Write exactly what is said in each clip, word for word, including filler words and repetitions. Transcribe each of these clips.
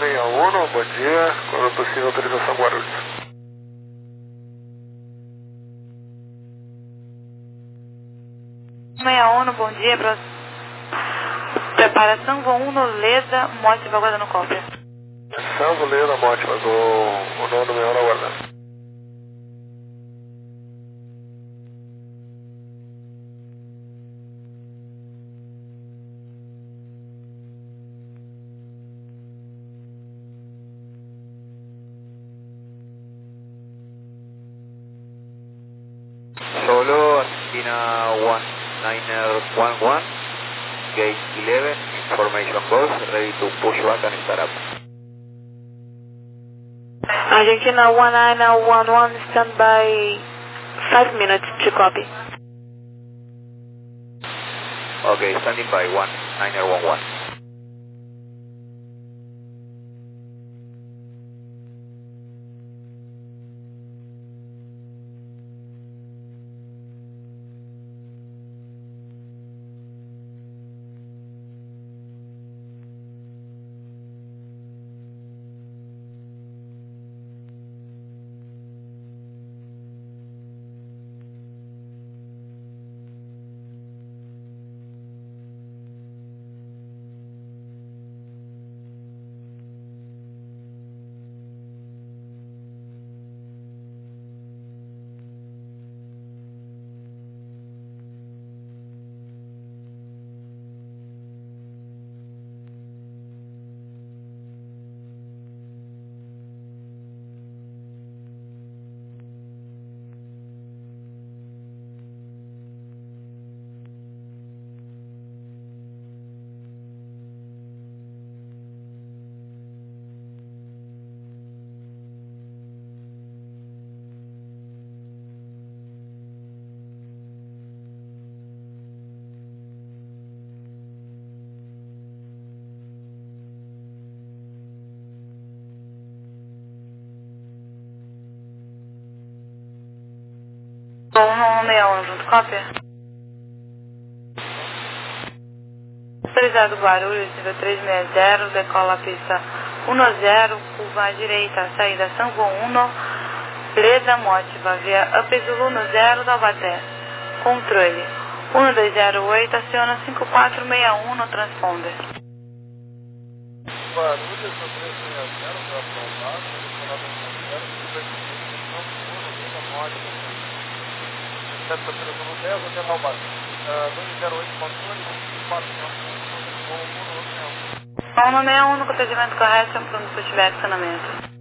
meia um, bom dia, quando possível autorização Guarulhos. meia um, bom dia, pra... preparação voo um no Leda, Mote aguardando cópia. Salvo Leda, Mote, mas o, o nono meia um aguardando. Solo, Argentina one niner one one, gate eleven, information goes, ready to push back and start up. Argentina one nine one one, stand by five minutes to copy. Okay, standing by one niner one one. um meia um junto, cópia. Autorizado Guarulhos, nível trezentos e sessenta, decola a pista um zero, curva à direita, saída São João um, Leda Motiva, via Up Zulu no zero, Taubaté. Controle um dois zero oito, aciona cinco quatro seis um no transponder. Guarulhos, trezentos e sessenta, para aprovado, decolado um zero, Leda Motiva, sete operação dez, até Taubaté. dois zero oito, controle, cinco quatro seis um, um meia um no procedimento correto, pronto para tiver acionamento.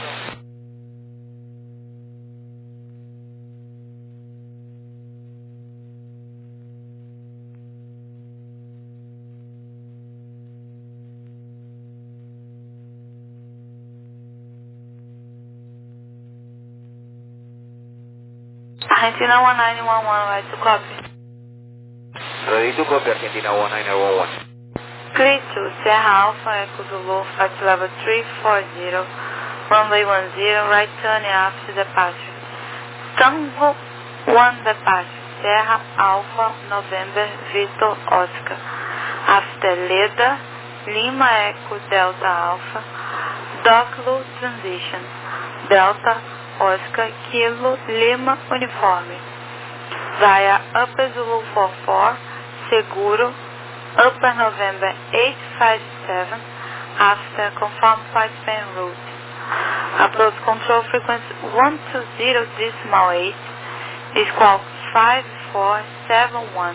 Argentina one nine one one, right to copy. Ready to copy, Argentina one niner one one. Clear to Serra Alpha, Echo Zulu, flight level three four zero, runway one zero, right turn after departure. Tango one departure, Serra Alpha, November, Victor Oscar. After Leda, Lima Echo Delta Alpha, Doclo transition, Delta Oscar, Kilo, Lima, Uniforme. Via Upper Zulu four four, Seguro, Upper November eight five seven, after confirm flight plan route. Approach control frequency one two zero decimal eight, squawk five four seven one.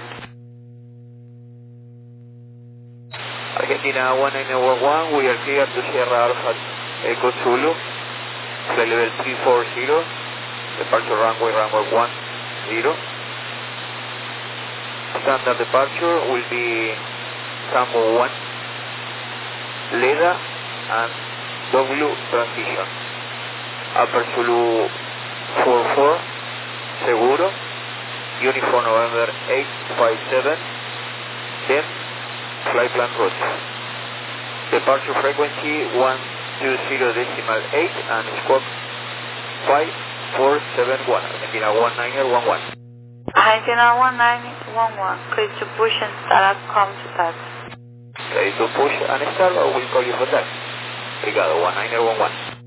Argentina one niner one one, we are clear to Sierra Alpha Echo Zulu, flight level three four zero, departure runway runway one zero. Standard departure will be Tango one, Leda and W transition. Upper Zulu four four, Seguro, Uniform November eight five seven, then flight plan route. Departure frequency one two zero decimal eight and squawk five four seven one, Argentina one niner one one. Argentina one nine one one, clear to push and start up, come to taxi. Ready to push and start, or we'll call you for taxi. Obrigado, one niner one one.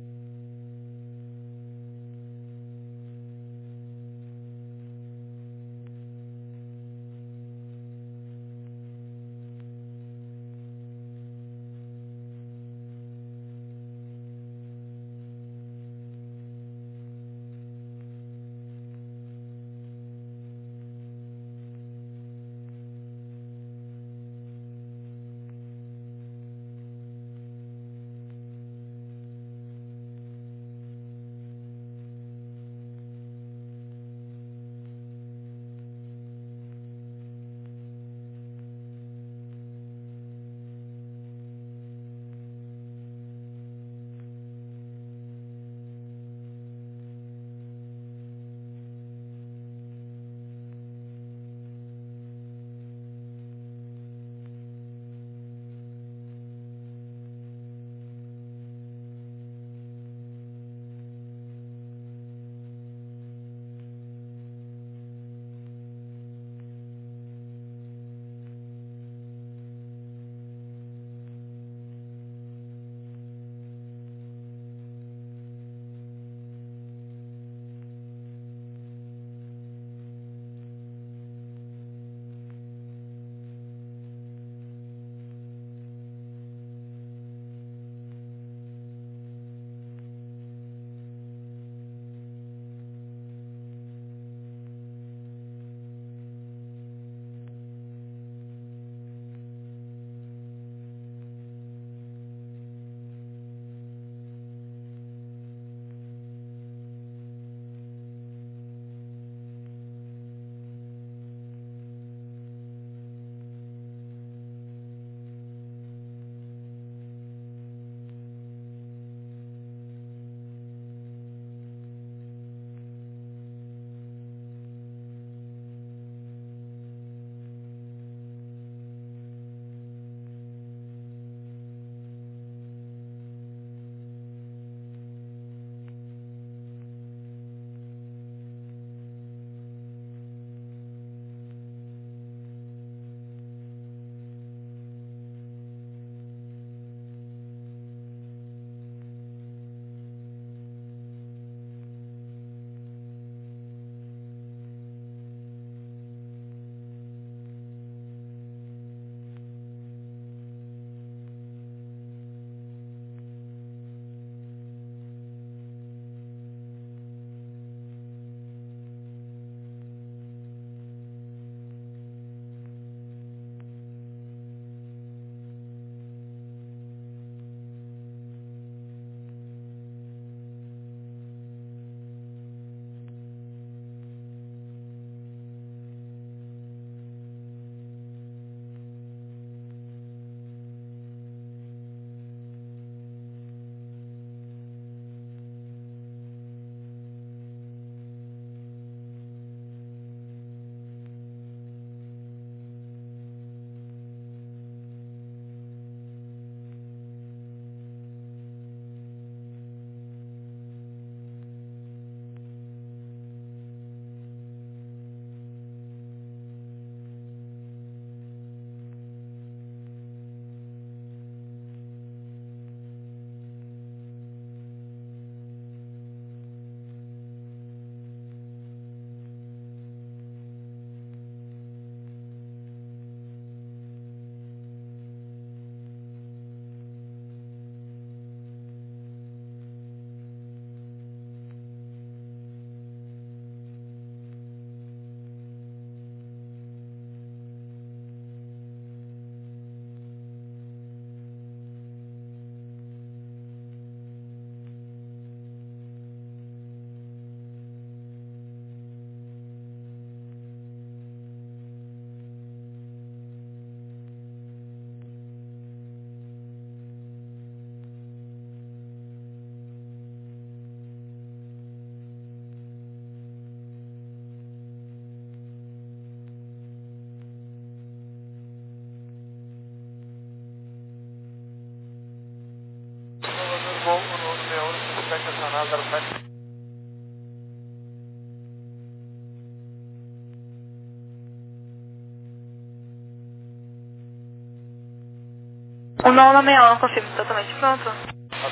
O nove nove um, confirmo, totalmente pronto.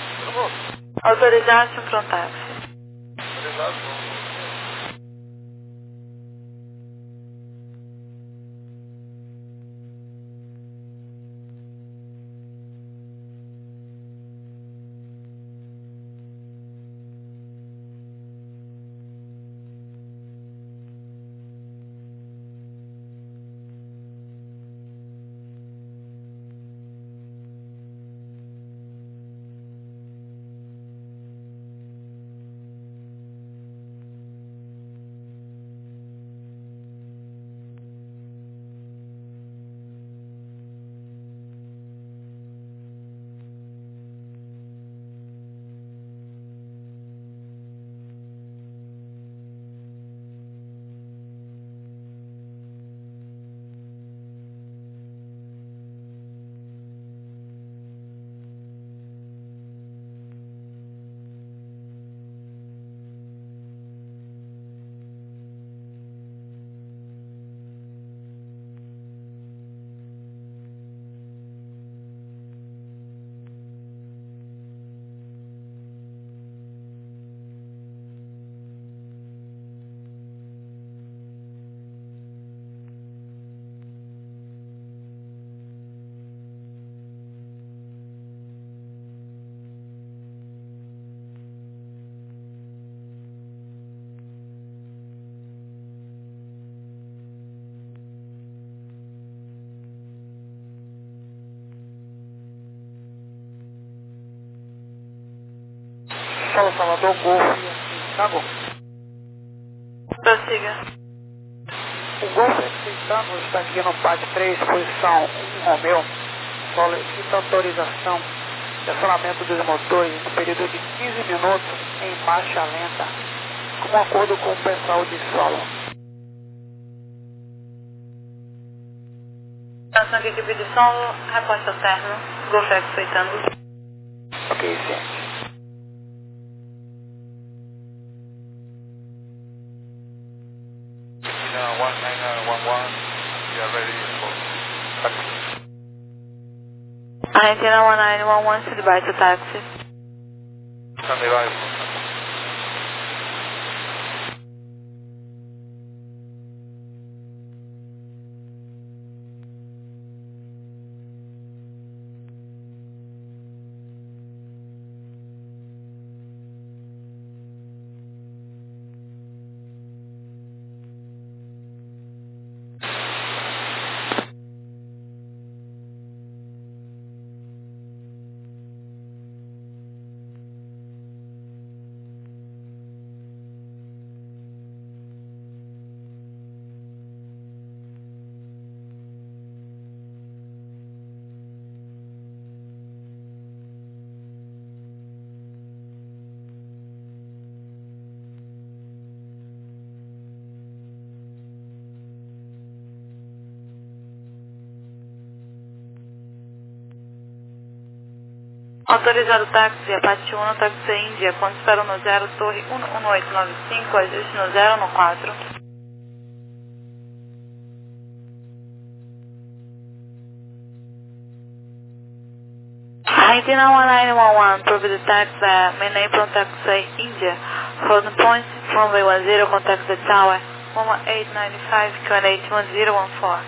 Autorização para um táxi. Autorizado. São Salvador, Golf, Chicago. Prossiga. O Golf aceitando está aqui no pátio três, posição um Romeu. Solicita autorização de acionamento dos motores no período de quinze minutos em marcha lenta, como acordo com o pessoal de solo. Atenção que equipe de solo, reposta terno, Golf aceitando. Ok, ciente. one nine one one, we are ready for taxi. Argentina one nine one one, stand by to taxi. Stand by for taxi. Autorizado táxi, Apache um, táxi Índia, ponto zero no zero, torre um um oito nove cinco, ajuste no zero no quatro. Argentina one nine one one, provide taxi, maintain from taxi India, holding points, runway one zero, contact the tower, one one eight nine five, Q and eight one zero one four.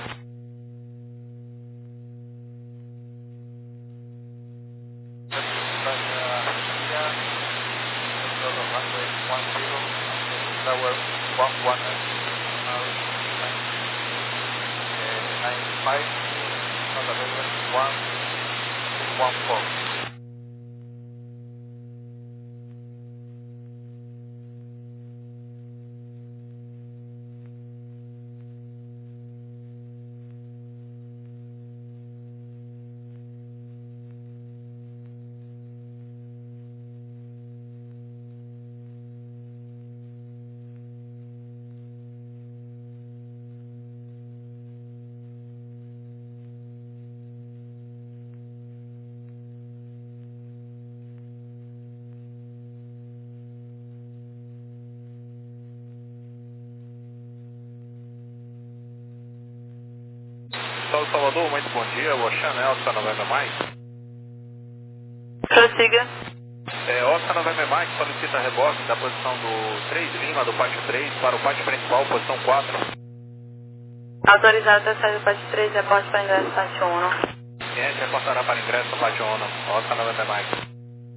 São Salvador, muito bom dia. O Chanel está noventa mais. Prossiga. É, Oscar November Mike solicita reboque da posição do três Lima, do pátio três, para o pátio principal, posição quatro. Autorizado a sair do pátio três, reporte para ingresso pátio um. Cliente reportará para ingresso no pátio um, Oscar November Mike.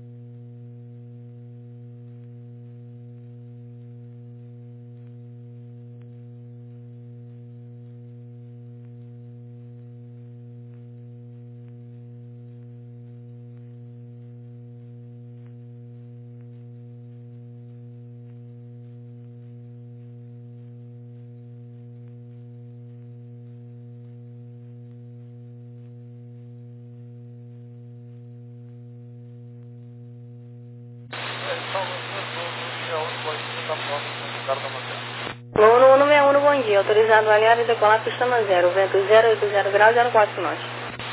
Luna um seis um, bom dia. Autorizado a alinhar e decolar pista zero. Vento zero oito zero graus, zero quatro norte.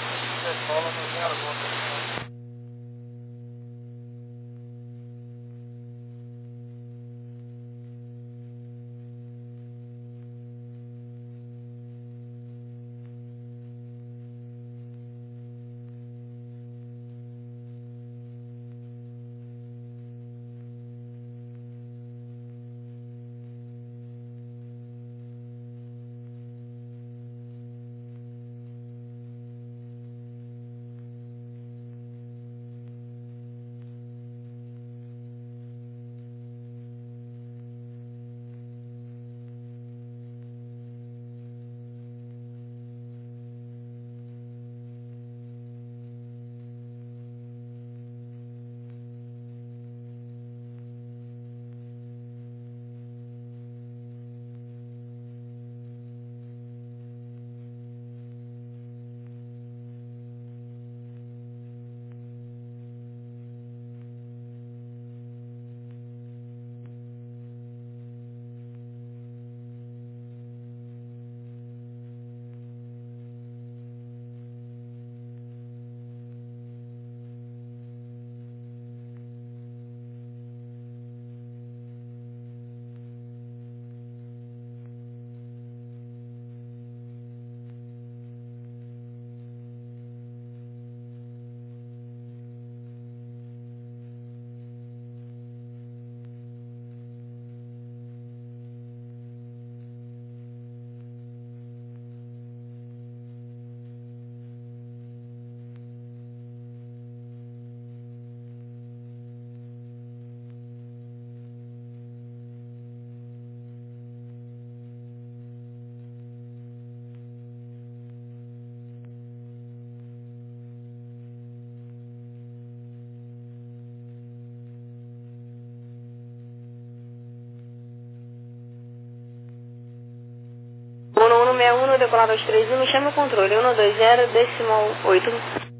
Luna um seis um, decolar dois três um, me chama o controle. um dois zero, decimal oito.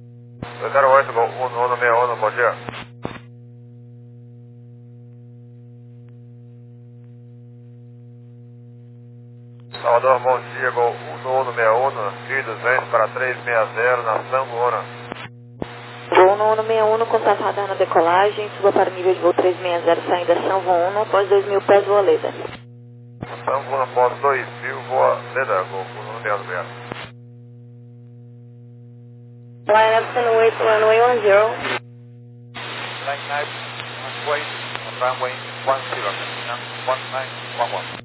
dois zero oito, um seis um, bom dia. Salvador, bom dia, Gol um seis um, G duzentos para trezentos e sessenta, nação Gona. Gol um seis um, contato radar na decolagem, suba para o nível de voo trezentos e sessenta, saindo da São João, após dois mil pés, voa Leda. São Gona, após dois mil, voa Leda, Gol um seis um. Line Epson eight, runway one zero. Line nine, runway, runway one zero, one nine one one.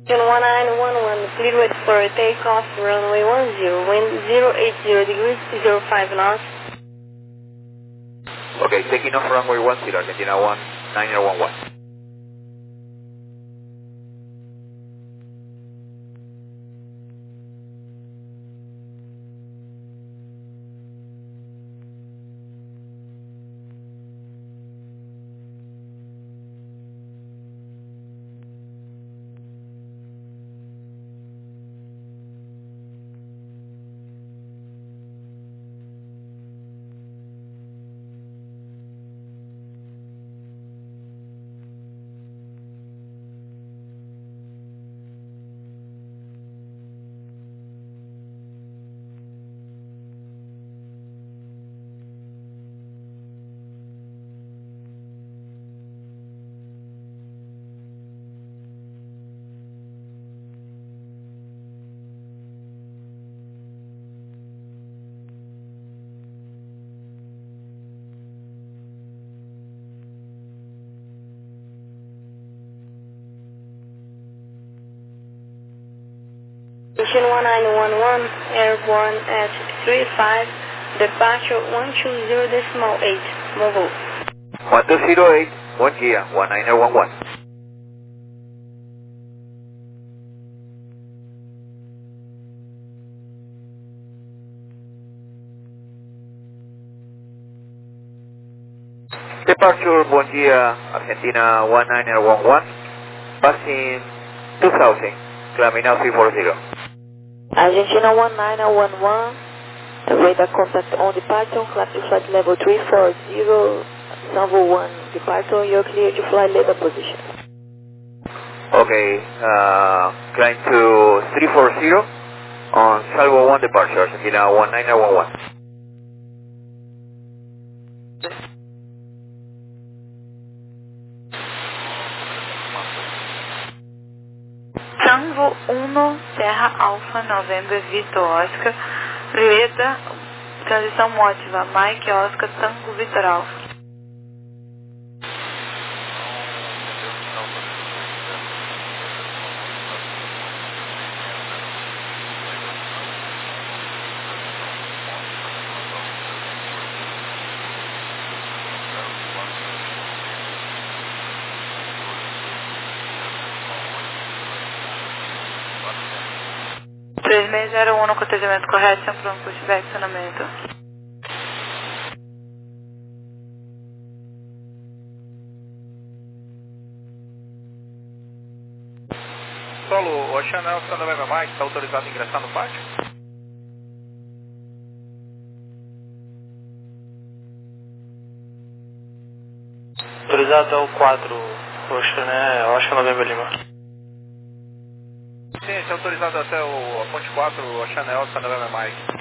one nine one one, clear ready for takeoff, runway one zero, wind zero eight zero degrees, zero five knots. Okay, taking off runway one zero, Argentina one nine one one. Station one nine one one, airborne at three five, departure one two zero decimal eight, move over. one two zero eight, one G, one nine one one. Departure, Bon Dia, Argentina one nine one one, passing two thousand, climbing now three four zero. Argentina one nine one one, radar contact on departure, climb to flight level three four zero, Salvo one departure, you're clear to fly level position. Okay, uh, climb to three four zero on Salvo one departure, Argentina one nine one one. Tango um, Serra Alpha, November, Vitor Oscar, Leda, transição mótiva, Mike Oscar, Tango Vitor Alpha. três seis zero um no cotejamento correto, sem pronto para estiver acionamento. Solo, o Chanel Santa November Mike está autorizado a ingressar no pátio? Autorizado é o quatro, o Chanel, Oscar November Lima. Sim, está autorizado até o a ponte quatro, o Chanel Santa November Mike.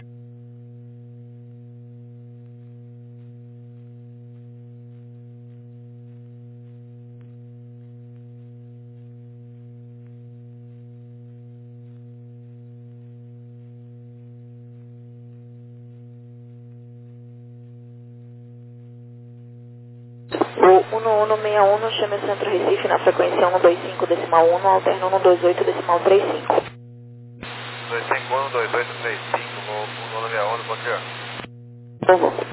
O um um seis um, chame Centro Recife na frequência um dois cinco decimal um, alterno um dois oito decimal três cinco. dois cinco um, dois oito três cinco, vou um um seis um, bom dia. Por favor.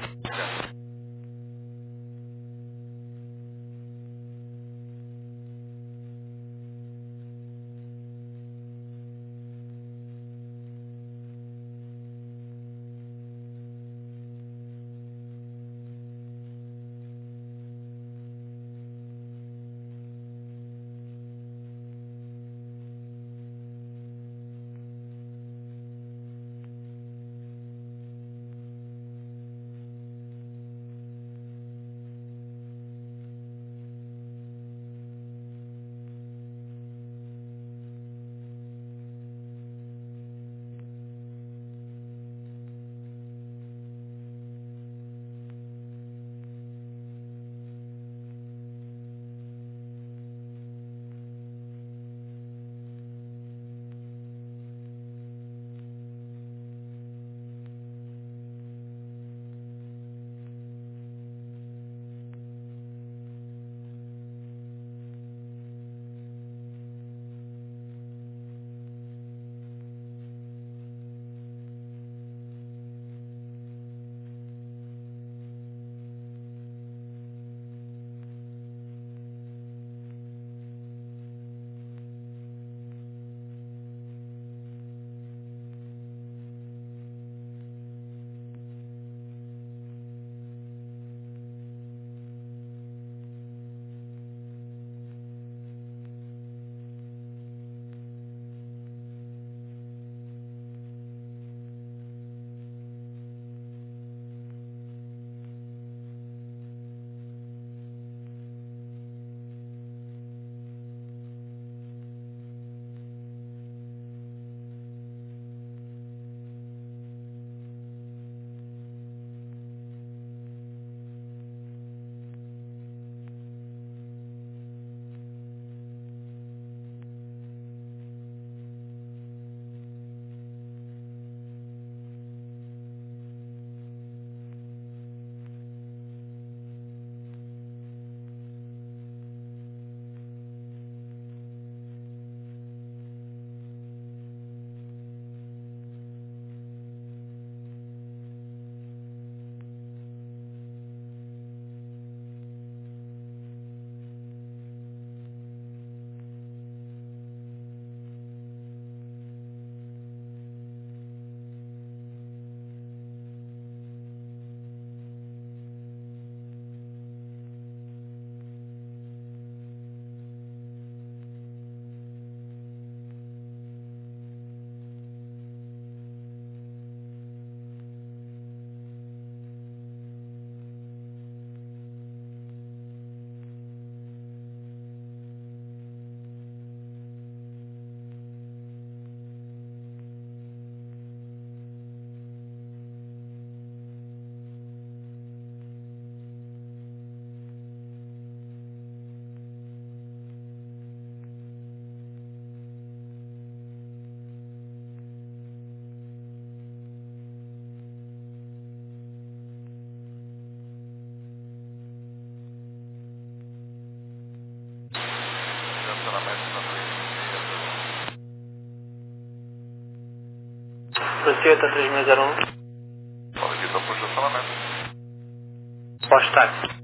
Precieta três seis zero um. Fala aqui, tá por estacionamento. Pós-táxi.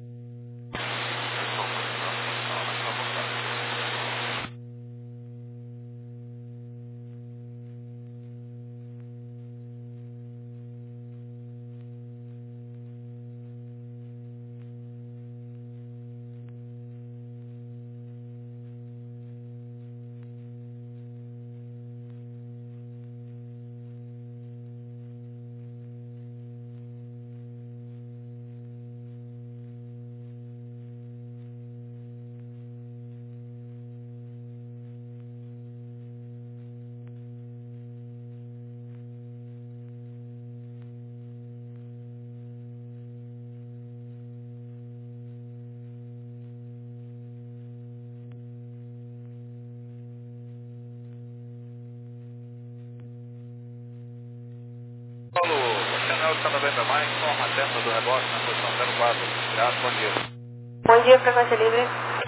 Paulo, Chanel está noventa mais, forma atenta do rebote na posição zero quatro. Obrigado, bom dia. Bom dia, frequência livre.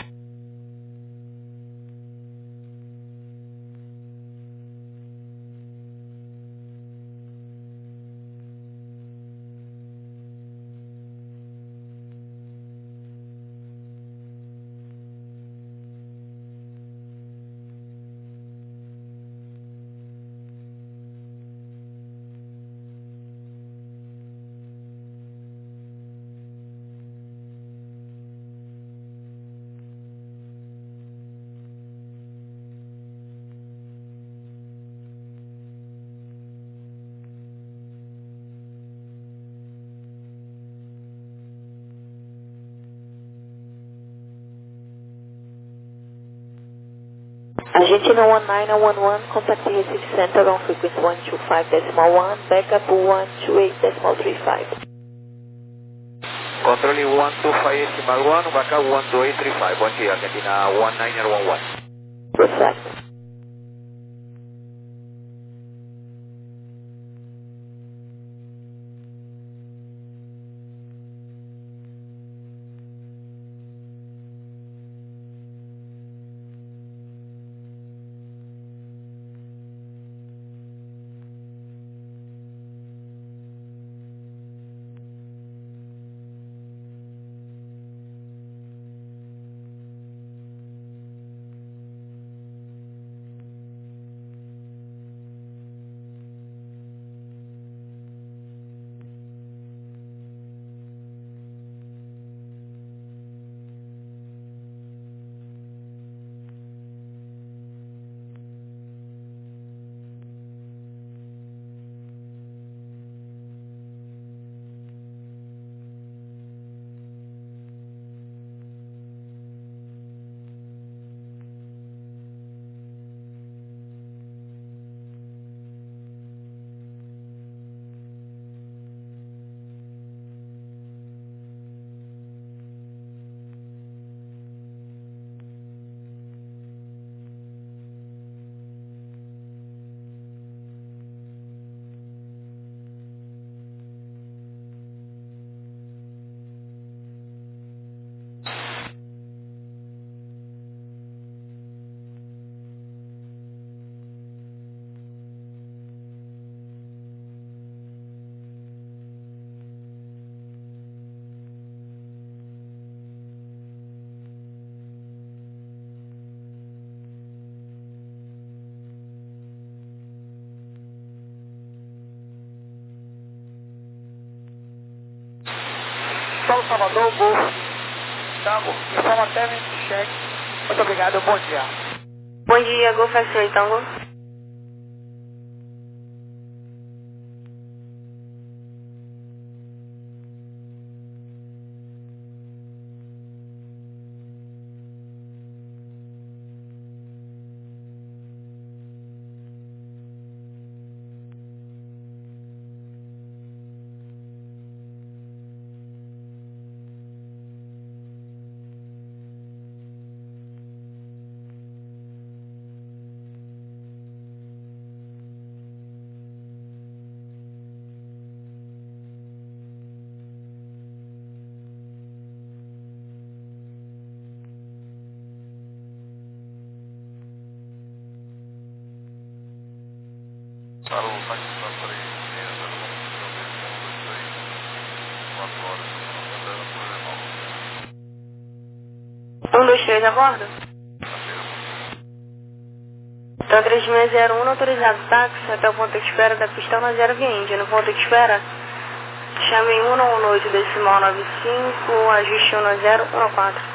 Argentina one nine one one, contact the Recife Center on frequency one two five decimal one, backup one two eight decimal three five. Controlling one two five decimal one, backup one two eight three five. Bom dia, Argentina one nine one one. Perfect. Paulo Salvador, Golfo, Tango, informa Termin Check. Muito obrigado, bom dia. Bom dia, Golf X ray Tango. três a bordo? Então três seis zero um autorizado táxi até o ponto de espera da pista na zero vinte. No ponto de espera, chame um um oito decimal nove cinco, ajuste um zero um quatro.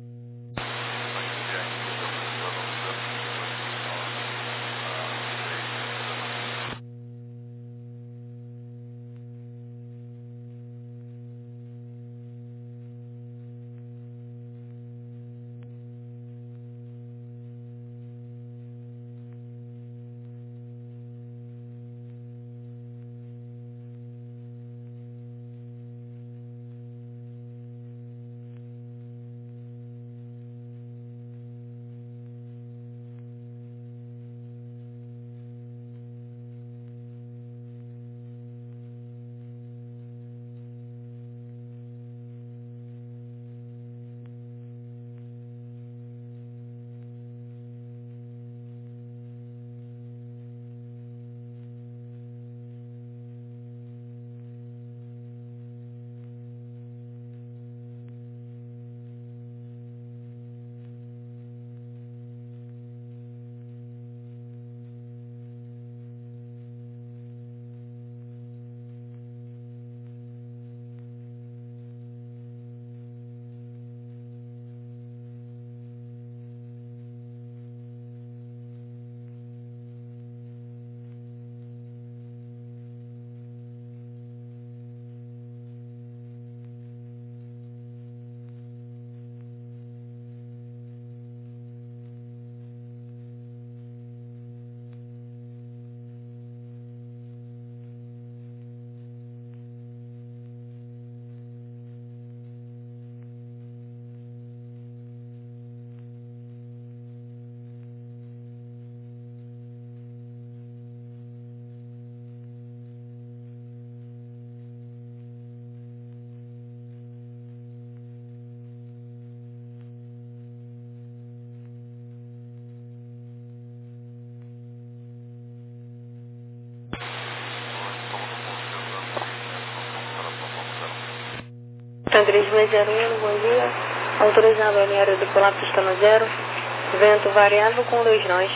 três seis zero um, bom dia. Autorizado a linha aerodecolar pista no zero. Vento variável com dois nós.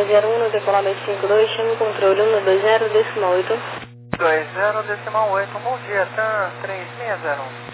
zero um, decolado às cinco dois, chame o controle um dois zero, decimal oito. dois zero, decimal oito, bom dia, TAM três seis zero um.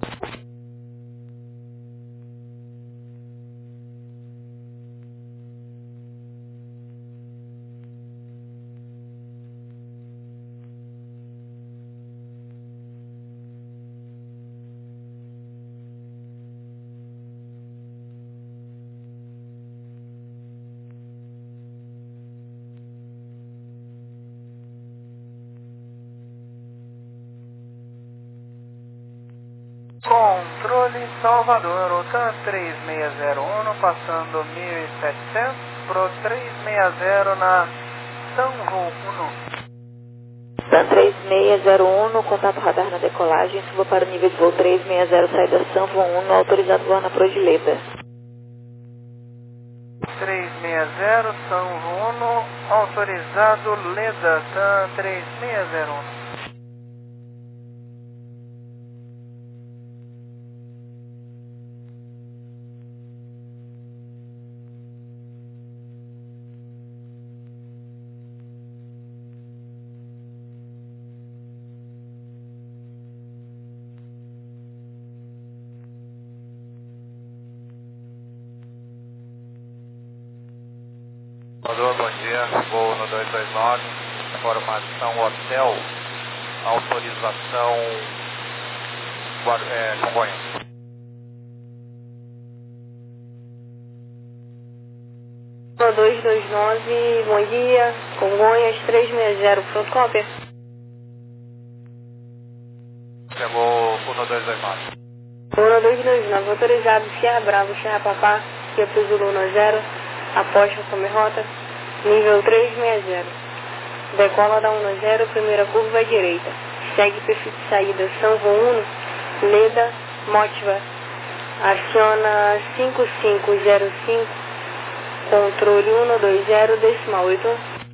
Controle Salvador, o TAM três seis zero um, passando mil e setecentos pro três seis zero na Sanvo um. TAM três seis zero um, contato radar na decolagem, suba para o nível de voo três seis zero, saída Sanvo um, autorizado voar na Prodileda. três seis zero, Sanvo um, autorizado Leda, TAM três seis zero um. Salvador, bom dia, voo no dois dois nove, informação hotel, autorização é, Congonhas. dois dois nove, bom dia, Congonhas três seis zero, pronto, cópia. Chegou o dois dois nove. Uno dois dois nove, autorizado, Sierra Bravo, Sierra Papá, Kia Zulu um zero, aposta como rota, nível três seis zero. Decola da um zero, primeira curva à direita. Segue perfil de saída Sanvo um, Leda, Motiva. Aciona cinco cinco zero cinco, controle um dois zero, decimal oito.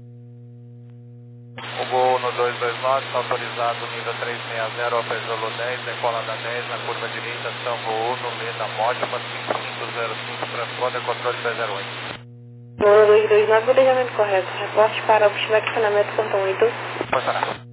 O voo no dois dois nove está autorizado nível três seis zero, Peugeot dez, decola da dez, na curva direita, Sanvo um, Leda, Motiva, cinco cinco zero cinco, transponder, controle B zero oito. Uno dois dois nove, planejamento correto. Reporte para o estacionamento Cantão oito. Passará.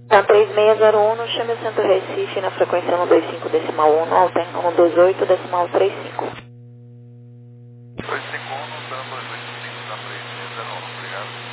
Então, três seis zero um, chame o Centro Recife na frequência um dois cinco decimal um, alterna um dois oito decimal trinta e cinco. dois cinco um, dando dois oito cinco na três seis zero um, obrigado.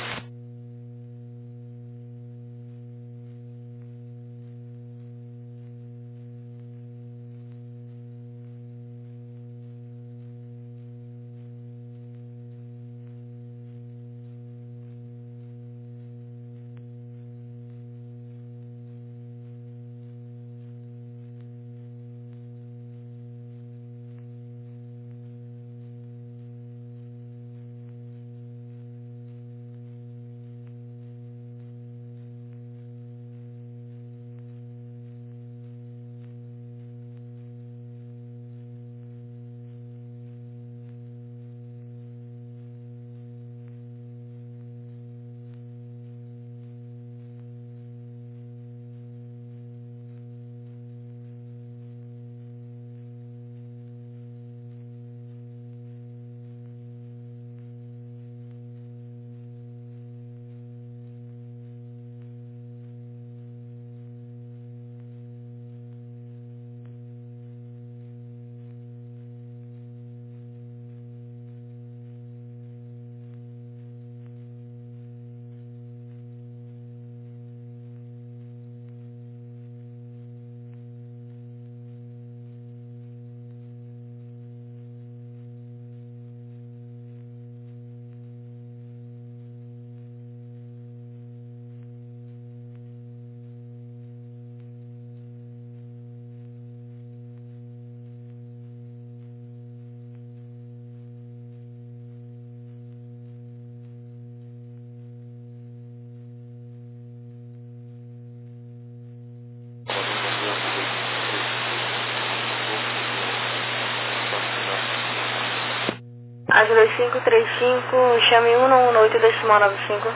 As dois cinco três cinco, chame um um oito decimal nove cinco.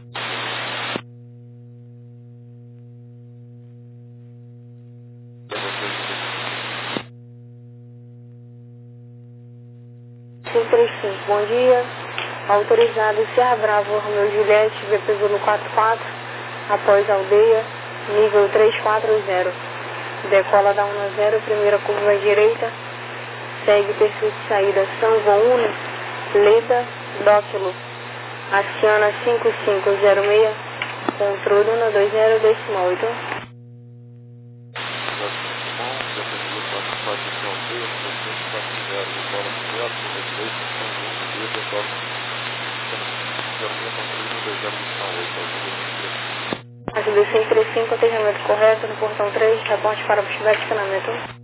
cinco três cinco, bom dia. Autorizado Serra Bravo, Romeu Juliette, V P Zulu quatro quatro, após aldeia, nível três quatro zero. Decola da um a zero, primeira curva à direita, segue perfil de saída São João, Leda, Dóquilo, aciona cinco cinco zero seis, controle um dois zero decimal oito. A G B seis três cinco, atendimento correto no portão três, reporte para o Chivete, canamento um.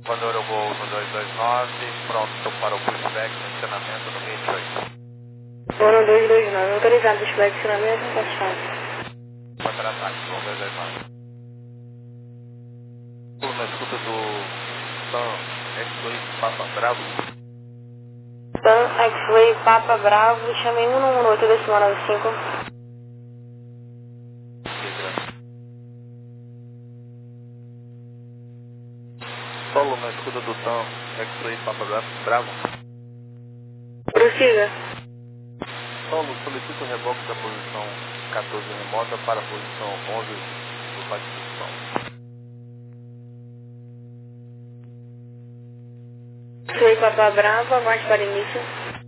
Equador Gol no dois dois nove, pronto para o pushback, funcionamento no vinte e oito. Gol no dois dois nove, autorizado pushback, funcionamento no satisfado. Contra-ataque, Gol dois dois nove. Na escuta do Tan X-Ray Papa Bravo. Tan X-Ray Papa Bravo, chamei um um oito decimal nove cinco. Solo na escuta do Tan X-Ray Papa Bravo. Prossiga. Solo, solicito o reboque da posição quatorze remota para a posição onze do Paquistão. X-Ray Papa Bravo, aguarde para início.